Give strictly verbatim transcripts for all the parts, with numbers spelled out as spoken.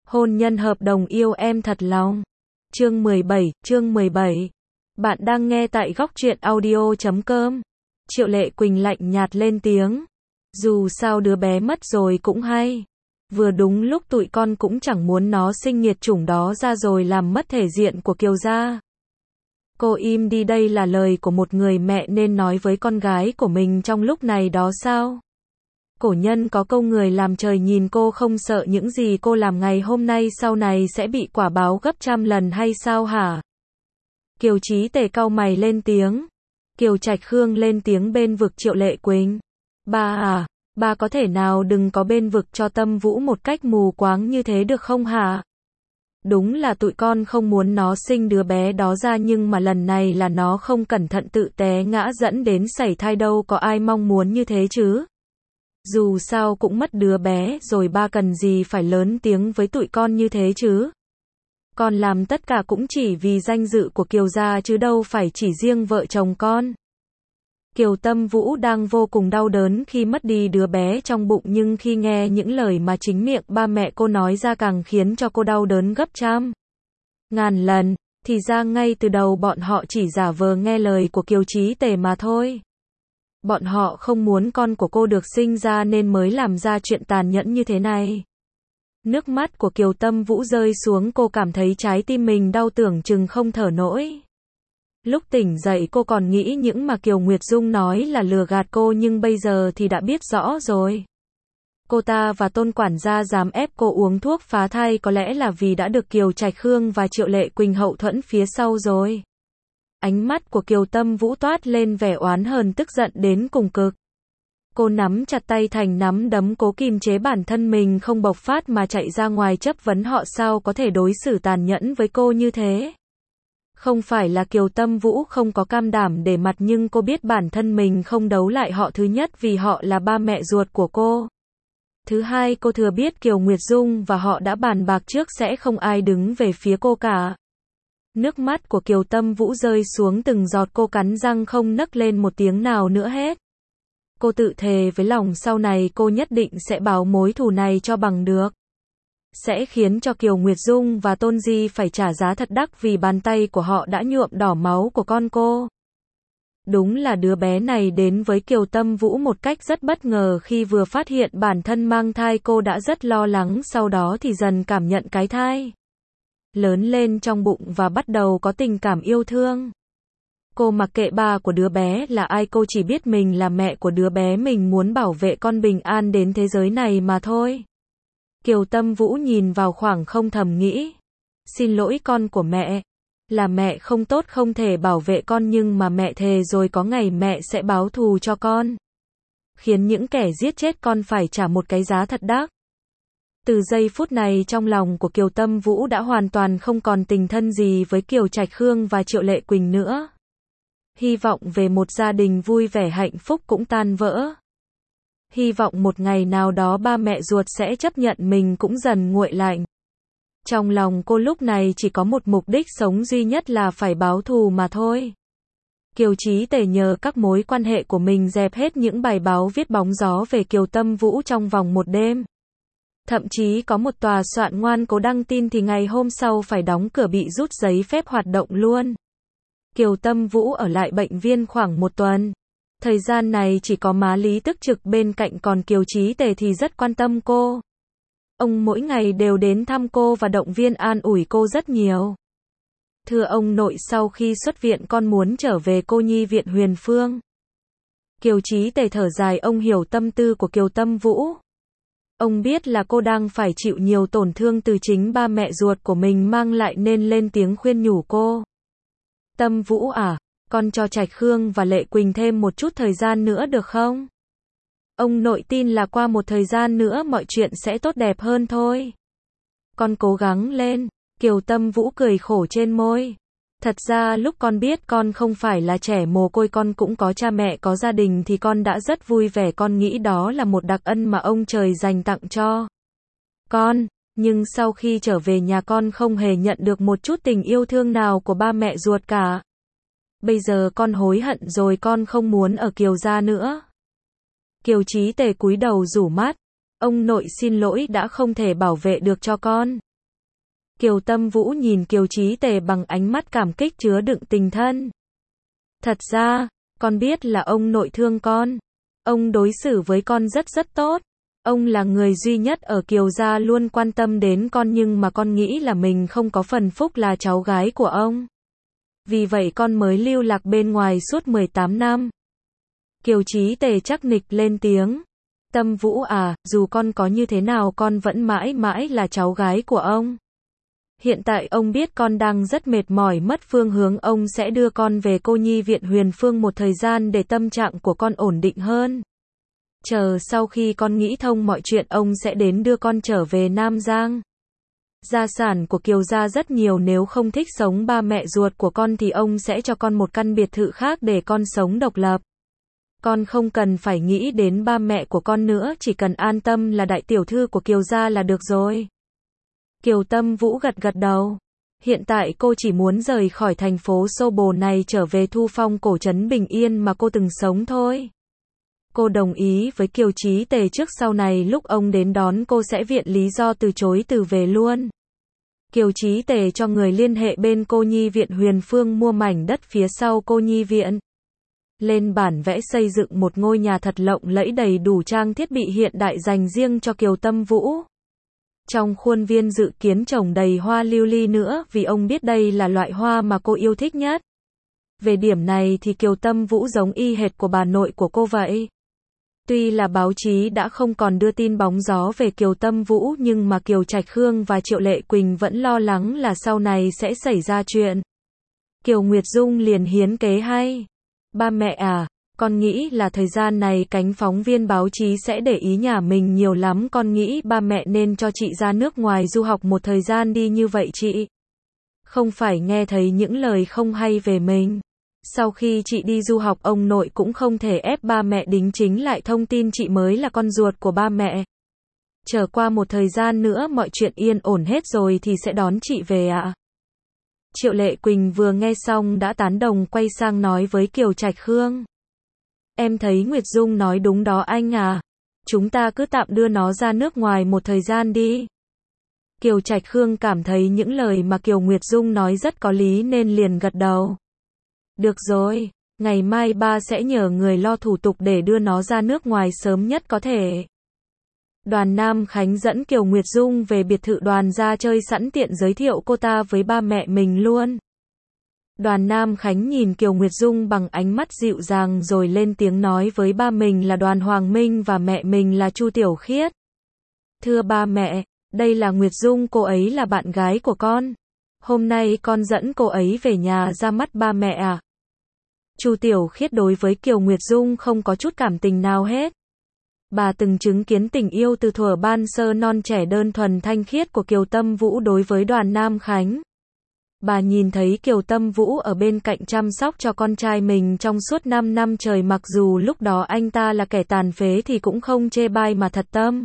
Hôn nhân hợp đồng yêu em thật lòng. Chương mười bảy, chương mười bảy. Bạn đang nghe tại góc truyện audio chấm com. Triệu Lệ Quỳnh lạnh nhạt lên tiếng. Dù sao đứa bé mất rồi cũng hay. Vừa đúng lúc tụi con cũng chẳng muốn nó sinh nghiệt chủng đó ra rồi làm mất thể diện của Kiều gia. Cô im đi, đây là lời của một người mẹ nên nói với con gái của mình trong lúc này đó sao? Cổ nhân có câu người làm trời nhìn cô không sợ những gì cô làm ngày hôm nay sau này sẽ bị quả báo gấp trăm lần hay sao hả? Kiều Chí Tề cau mày lên tiếng. Kiều Trạch Khương lên tiếng bên vực Triệu Lệ Quỳnh. Ba à, ba có thể nào đừng có bên vực cho Tâm Vũ một cách mù quáng như thế được không hả? Đúng là tụi con không muốn nó sinh đứa bé đó ra, nhưng mà lần này là nó không cẩn thận tự té ngã dẫn đến sảy thai, đâu có ai mong muốn như thế chứ. Dù sao cũng mất đứa bé rồi, ba cần gì phải lớn tiếng với tụi con như thế chứ. Con làm tất cả cũng chỉ vì danh dự của Kiều gia chứ đâu phải chỉ riêng vợ chồng con. Kiều Tâm Vũ đang vô cùng đau đớn khi mất đi đứa bé trong bụng, nhưng khi nghe những lời mà chính miệng ba mẹ cô nói ra càng khiến cho cô đau đớn gấp trăm ngàn lần. Thì ra ngay từ đầu bọn họ chỉ giả vờ nghe lời của Kiều Chí Tề mà thôi. Bọn họ không muốn con của cô được sinh ra nên mới làm ra chuyện tàn nhẫn như thế này. Nước mắt của Kiều Tâm Vũ rơi xuống, cô cảm thấy trái tim mình đau tưởng chừng không thở nổi. Lúc tỉnh dậy cô còn nghĩ những mà Kiều Nguyệt Dung nói là lừa gạt cô, nhưng bây giờ thì đã biết rõ rồi. Cô ta và Tôn quản gia dám ép cô uống thuốc phá thai có lẽ là vì đã được Kiều Trạch Khương và Triệu Lệ Quỳnh hậu thuẫn phía sau rồi. Ánh mắt của Kiều Tâm Vũ toát lên vẻ oán hờn tức giận đến cùng cực. Cô nắm chặt tay thành nắm đấm, cố kìm chế bản thân mình không bộc phát mà chạy ra ngoài chất vấn họ sao có thể đối xử tàn nhẫn với cô như thế. Không phải là Kiều Tâm Vũ không có cam đảm để mặt, nhưng cô biết bản thân mình không đấu lại họ. Thứ nhất vì họ là ba mẹ ruột của cô. Thứ hai cô thừa biết Kiều Nguyệt Dung và họ đã bàn bạc trước sẽ không ai đứng về phía cô cả. Nước mắt của Kiều Tâm Vũ rơi xuống từng giọt, cô cắn răng không nấc lên một tiếng nào nữa hết. Cô tự thề với lòng sau này cô nhất định sẽ báo mối thù này cho bằng được. Sẽ khiến cho Kiều Nguyệt Dung và Tôn Di phải trả giá thật đắt vì bàn tay của họ đã nhuộm đỏ máu của con cô. Đúng là đứa bé này đến với Kiều Tâm Vũ một cách rất bất ngờ. Khi vừa phát hiện bản thân mang thai cô đã rất lo lắng, sau đó thì dần cảm nhận cái thai lớn lên trong bụng và bắt đầu có tình cảm yêu thương. Cô mặc kệ ba của đứa bé là ai, cô chỉ biết mình là mẹ của đứa bé, mình muốn bảo vệ con bình an đến thế giới này mà thôi. Kiều Tâm Vũ nhìn vào khoảng không thầm nghĩ. Xin lỗi con của mẹ. Là mẹ không tốt không thể bảo vệ con, nhưng mà mẹ thề rồi có ngày mẹ sẽ báo thù cho con. Khiến những kẻ giết chết con phải trả một cái giá thật đắt. Từ giây phút này trong lòng của Kiều Tâm Vũ đã hoàn toàn không còn tình thân gì với Kiều Trạch Khương và Triệu Lệ Quỳnh nữa. Hy vọng về một gia đình vui vẻ hạnh phúc cũng tan vỡ. Hy vọng một ngày nào đó ba mẹ ruột sẽ chấp nhận mình cũng dần nguội lạnh. Trong lòng cô lúc này chỉ có một mục đích sống duy nhất là phải báo thù mà thôi. Kiều Chí Tề nhờ các mối quan hệ của mình dẹp hết những bài báo viết bóng gió về Kiều Tâm Vũ trong vòng một đêm. Thậm chí có một tòa soạn ngoan cố đăng tin thì ngày hôm sau phải đóng cửa, bị rút giấy phép hoạt động luôn. Kiều Tâm Vũ ở lại bệnh viện khoảng một tuần. Thời gian này chỉ có má Lý tức trực bên cạnh, còn Kiều Chí Tề thì rất quan tâm cô. Ông mỗi ngày đều đến thăm cô và động viên an ủi cô rất nhiều. Thưa ông nội, sau khi xuất viện con muốn trở về cô nhi viện Huyền Phương. Kiều Chí Tề thở dài, ông hiểu tâm tư của Kiều Tâm Vũ. Ông biết là cô đang phải chịu nhiều tổn thương từ chính ba mẹ ruột của mình mang lại nên lên tiếng khuyên nhủ cô. Tâm Vũ à, con cho Trạch Khương và Lệ Quỳnh thêm một chút thời gian nữa được không? Ông nội tin là qua một thời gian nữa mọi chuyện sẽ tốt đẹp hơn thôi. Con cố gắng lên. Kiều Tâm Vũ cười khổ trên môi. Thật ra lúc con biết con không phải là trẻ mồ côi, con cũng có cha mẹ có gia đình thì con đã rất vui vẻ, con nghĩ đó là một đặc ân mà ông trời dành tặng cho con. Nhưng sau khi trở về nhà con không hề nhận được một chút tình yêu thương nào của ba mẹ ruột cả. Bây giờ con hối hận rồi, con không muốn ở Kiều gia nữa. Kiều Chí Tề cúi đầu rủ mắt. Ông nội xin lỗi đã không thể bảo vệ được cho con. Kiều Tâm Vũ nhìn Kiều Chí Tề bằng ánh mắt cảm kích chứa đựng tình thân. Thật ra, con biết là ông nội thương con. Ông đối xử với con rất rất tốt. Ông là người duy nhất ở Kiều gia luôn quan tâm đến con, nhưng mà con nghĩ là mình không có phần phúc là cháu gái của ông. Vì vậy con mới lưu lạc bên ngoài suốt mười tám năm. Kiều Chí Tề chắc nịch lên tiếng. Tâm Vũ à, dù con có như thế nào con vẫn mãi mãi là cháu gái của ông. Hiện tại ông biết con đang rất mệt mỏi mất phương hướng, ông sẽ đưa con về cô nhi viện Huyền Phương một thời gian để tâm trạng của con ổn định hơn. Chờ sau khi con nghĩ thông mọi chuyện ông sẽ đến đưa con trở về Nam Giang. Gia sản của Kiều gia rất nhiều, nếu không thích sống ba mẹ ruột của con thì ông sẽ cho con một căn biệt thự khác để con sống độc lập. Con không cần phải nghĩ đến ba mẹ của con nữa, chỉ cần an tâm là đại tiểu thư của Kiều gia là được rồi. Kiều Tâm Vũ gật gật đầu. Hiện tại cô chỉ muốn rời khỏi thành phố xô bồ này trở về Thu Phong cổ trấn bình yên mà cô từng sống thôi. Cô đồng ý với Kiều Chí Tề trước sau này lúc ông đến đón cô sẽ viện lý do từ chối từ về luôn. Kiều Chí Tề cho người liên hệ bên cô nhi viện Huyền Phương mua mảnh đất phía sau cô nhi viện. Lên bản vẽ xây dựng một ngôi nhà thật lộng lẫy đầy đủ trang thiết bị hiện đại dành riêng cho Kiều Tâm Vũ. Trong khuôn viên dự kiến trồng đầy hoa lưu ly nữa, vì ông biết đây là loại hoa mà cô yêu thích nhất. Về điểm này thì Kiều Tâm Vũ giống y hệt của bà nội của cô vậy. Tuy là báo chí đã không còn đưa tin bóng gió về Kiều Tâm Vũ, nhưng mà Kiều Trạch Khương và Triệu Lệ Quỳnh vẫn lo lắng là sau này sẽ xảy ra chuyện. Kiều Nguyệt Dung liền hiến kế hay. Ba mẹ à, con nghĩ là thời gian này cánh phóng viên báo chí sẽ để ý nhà mình nhiều lắm, con nghĩ ba mẹ nên cho chị ra nước ngoài du học một thời gian đi, như vậy chị không phải nghe thấy những lời không hay về mình. Sau khi chị đi du học ông nội cũng không thể ép ba mẹ đính chính lại thông tin chị mới là con ruột của ba mẹ. Chờ qua một thời gian nữa mọi chuyện yên ổn hết rồi thì sẽ đón chị về ạ. À. Triệu Lệ Quỳnh vừa nghe xong đã tán đồng, quay sang nói với Kiều Trạch Khương. Em thấy Nguyệt Dung nói đúng đó anh à. Chúng ta cứ tạm đưa nó ra nước ngoài một thời gian đi. Kiều Trạch Khương cảm thấy những lời mà Kiều Nguyệt Dung nói rất có lý nên liền gật đầu. Được rồi, ngày mai ba sẽ nhờ người lo thủ tục để đưa nó ra nước ngoài sớm nhất có thể. Đoàn Nam Khánh dẫn Kiều Nguyệt Dung về biệt thự Đoàn ra chơi, sẵn tiện giới thiệu cô ta với ba mẹ mình luôn. Đoàn Nam Khánh nhìn Kiều Nguyệt Dung bằng ánh mắt dịu dàng rồi lên tiếng nói với ba mình là Đoàn Hoàng Minh và mẹ mình là Chu Tiểu Khiết. Thưa ba mẹ, đây là Nguyệt Dung, cô ấy là bạn gái của con. Hôm nay con dẫn cô ấy về nhà ra mắt ba mẹ à. Chu Tiểu Khiết đối với Kiều Nguyệt Dung không có chút cảm tình nào hết. Bà từng chứng kiến tình yêu từ thuở ban sơ non trẻ đơn thuần thanh khiết của Kiều Tâm Vũ đối với Đoàn Nam Khánh. Bà nhìn thấy Kiều Tâm Vũ ở bên cạnh chăm sóc cho con trai mình trong suốt năm năm trời, mặc dù lúc đó anh ta là kẻ tàn phế thì cũng không chê bai mà thật tâm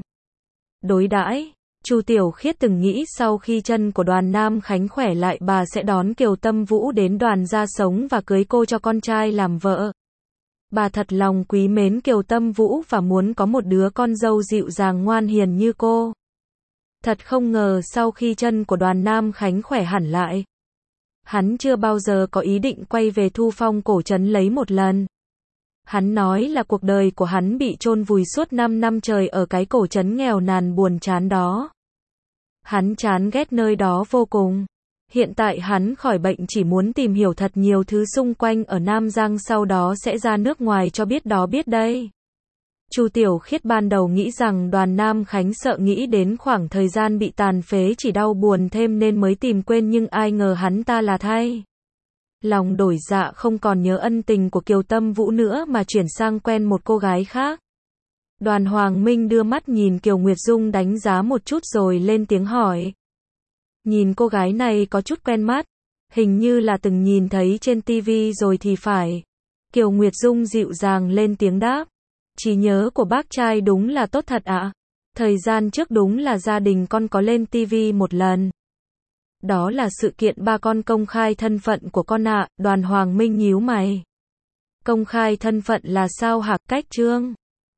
đối đãi. Chu Tiểu Khiết từng nghĩ sau khi chân của Đoàn Nam Khánh khỏe lại bà sẽ đón Kiều Tâm Vũ đến Đoàn gia sống và cưới cô cho con trai làm vợ. Bà thật lòng quý mến Kiều Tâm Vũ và muốn có một đứa con dâu dịu dàng ngoan hiền như cô. Thật không ngờ sau khi chân của Đoàn Nam Khánh khỏe hẳn lại, hắn chưa bao giờ có ý định quay về Thu Phong cổ trấn lấy một lần. Hắn nói là cuộc đời của hắn bị chôn vùi suốt năm năm trời ở cái cổ trấn nghèo nàn buồn chán đó. Hắn chán ghét nơi đó vô cùng. Hiện tại hắn khỏi bệnh chỉ muốn tìm hiểu thật nhiều thứ xung quanh ở Nam Giang, sau đó sẽ ra nước ngoài cho biết đó biết đây. Chu Tiểu Khiết ban đầu nghĩ rằng Đoàn Nam Khánh sợ nghĩ đến khoảng thời gian bị tàn phế chỉ đau buồn thêm nên mới tìm quên, nhưng ai ngờ hắn ta là thay lòng đổi dạ, không còn nhớ ân tình của Kiều Tâm Vũ nữa mà chuyển sang quen một cô gái khác. Đoàn Hoàng Minh đưa mắt nhìn Kiều Nguyệt Dung đánh giá một chút rồi lên tiếng hỏi. Nhìn cô gái này có chút quen mắt, hình như là từng nhìn thấy trên tivi rồi thì phải. Kiều Nguyệt Dung dịu dàng lên tiếng đáp. Trí nhớ của bác trai đúng là tốt thật ạ. À? Thời gian trước đúng là gia đình con có lên tivi một lần. Đó là sự kiện ba con công khai thân phận của con ạ. À. Đoàn Hoàng Minh nhíu mày. Công khai thân phận là sao hả? Cách trương